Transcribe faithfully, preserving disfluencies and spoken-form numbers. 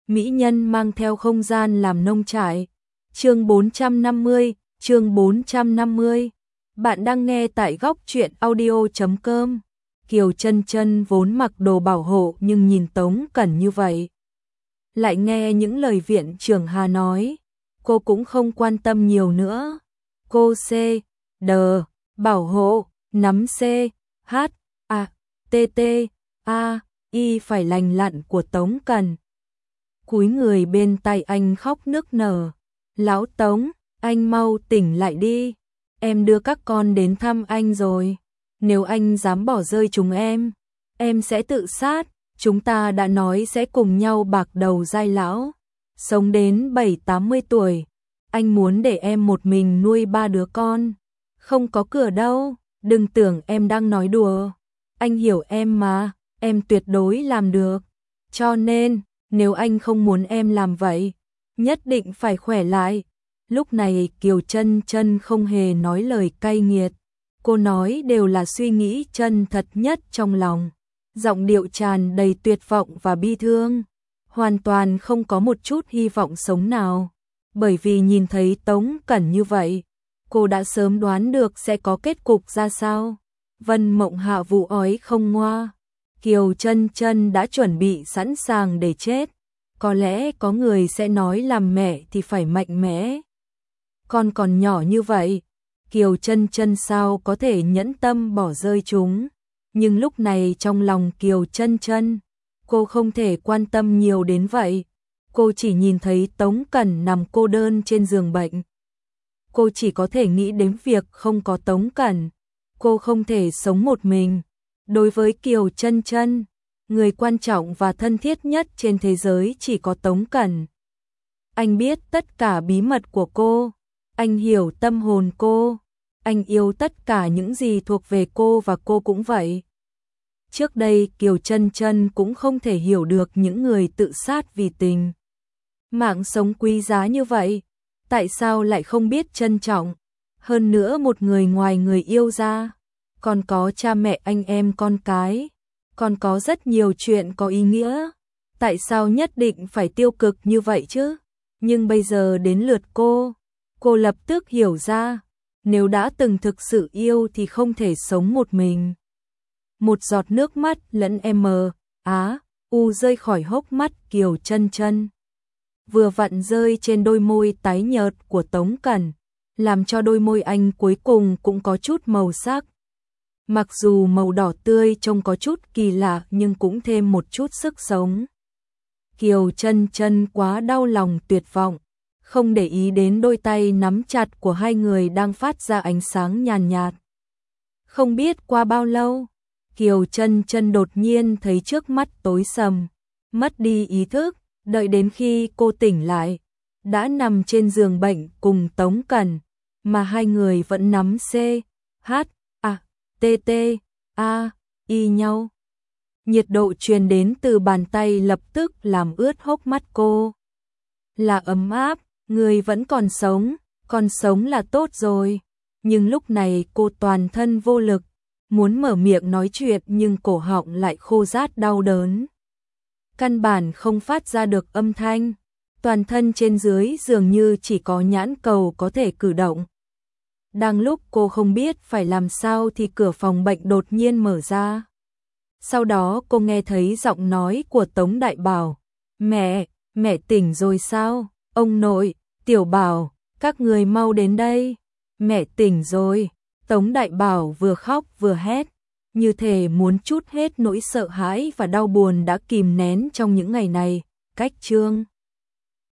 mỹ nhân mang theo không gian làm nông trại. Chương bốn trăm năm mươi, chương bốn trăm năm mươi. Bạn đang nghe tại góc truyện audio chấm com. Kiều Chân Chân vốn mặc đồ bảo hộ nhưng nhìn Tống Cẩn như vậy, lại nghe những lời viện trưởng Hà nói, cô cũng không quan tâm nhiều nữa. Cô C, D, bảo hộ, nắm C, H, A, T, T, A, Y phải lành lặn của Tống Cẩn. Cúi người bên tay anh khóc nức nở. Lão Tống, anh mau tỉnh lại đi. Em đưa các con đến thăm anh rồi. Nếu anh dám bỏ rơi chúng em, em sẽ tự sát. Chúng ta đã nói sẽ cùng nhau bạc đầu giai lão, sống đến bảy tám mươi tuổi. Anh muốn để em một mình nuôi ba đứa con. Không có cửa đâu, đừng tưởng em đang nói đùa. Anh hiểu em mà, em tuyệt đối làm được. Cho nên, nếu anh không muốn em làm vậy, nhất định phải khỏe lại. Lúc này Kiều Chân Chân không hề nói lời cay nghiệt. Cô nói đều là suy nghĩ chân thật nhất trong lòng. Giọng điệu tràn đầy tuyệt vọng và bi thương. Hoàn toàn không có một chút hy vọng sống nào. Bởi vì nhìn thấy Tống Cẩn như vậy, cô đã sớm đoán được sẽ có kết cục ra sao. Vân Mộng Hạ vụ ói không ngoa. Kiều Chân Chân đã chuẩn bị sẵn sàng để chết. Có lẽ có người sẽ nói làm mẹ thì phải mạnh mẽ. Con còn nhỏ như vậy, Kiều Chân Chân sao có thể nhẫn tâm bỏ rơi chúng. Nhưng lúc này trong lòng Kiều Chân Chân, cô không thể quan tâm nhiều đến vậy. Cô chỉ nhìn thấy Tống Cẩn nằm cô đơn trên giường bệnh. Cô chỉ có thể nghĩ đến việc không có Tống Cẩn, cô không thể sống một mình. Đối với Kiều Chân Chân, người quan trọng và thân thiết nhất trên thế giới chỉ có Tống Cẩn. Anh biết tất cả bí mật của cô, anh hiểu tâm hồn cô, anh yêu tất cả những gì thuộc về cô và cô cũng vậy. Trước đây Kiều Chân Chân cũng không thể hiểu được những người tự sát vì tình. Mạng sống quý giá như vậy, tại sao lại không biết trân trọng? Hơn nữa một người ngoài người yêu ra, còn có cha mẹ anh em con cái, còn có rất nhiều chuyện có ý nghĩa. Tại sao nhất định phải tiêu cực như vậy chứ? Nhưng bây giờ đến lượt cô, cô lập tức hiểu ra, nếu đã từng thực sự yêu thì không thể sống một mình. Một giọt nước mắt lẫn M, Á, U rơi khỏi hốc mắt Kiều Chân Chân. Vừa vặn rơi trên đôi môi tái nhợt của Tống Cẩn, làm cho đôi môi anh cuối cùng cũng có chút màu sắc. Mặc dù màu đỏ tươi trông có chút kỳ lạ nhưng cũng thêm một chút sức sống. Kiều Chân Chân quá đau lòng tuyệt vọng, không để ý đến đôi tay nắm chặt của hai người đang phát ra ánh sáng nhàn nhạt. Không biết qua bao lâu, Kiều Chân Chân đột nhiên thấy trước mắt tối sầm, mất đi ý thức, đợi đến khi cô tỉnh lại, đã nằm trên giường bệnh cùng Tống Cẩn, mà hai người vẫn nắm C, H, A, T, T, A, Y nhau. Nhiệt độ truyền đến từ bàn tay lập tức làm ướt hốc mắt cô. Là ấm áp, người vẫn còn sống, còn sống là tốt rồi. Nhưng lúc này cô toàn thân vô lực, muốn mở miệng nói chuyện nhưng cổ họng lại khô rát đau đớn. Căn bản không phát ra được âm thanh, toàn thân trên dưới dường như chỉ có nhãn cầu có thể cử động. Đang lúc cô không biết phải làm sao thì cửa phòng bệnh đột nhiên mở ra. Sau đó cô nghe thấy giọng nói của Tống Đại Bảo. Mẹ, mẹ tỉnh rồi sao? Ông nội, Tiểu Bảo, các người mau đến đây. Mẹ tỉnh rồi. Tống Đại Bảo vừa khóc vừa hét, như thể muốn trút hết nỗi sợ hãi và đau buồn đã kìm nén trong những ngày này. Cách chương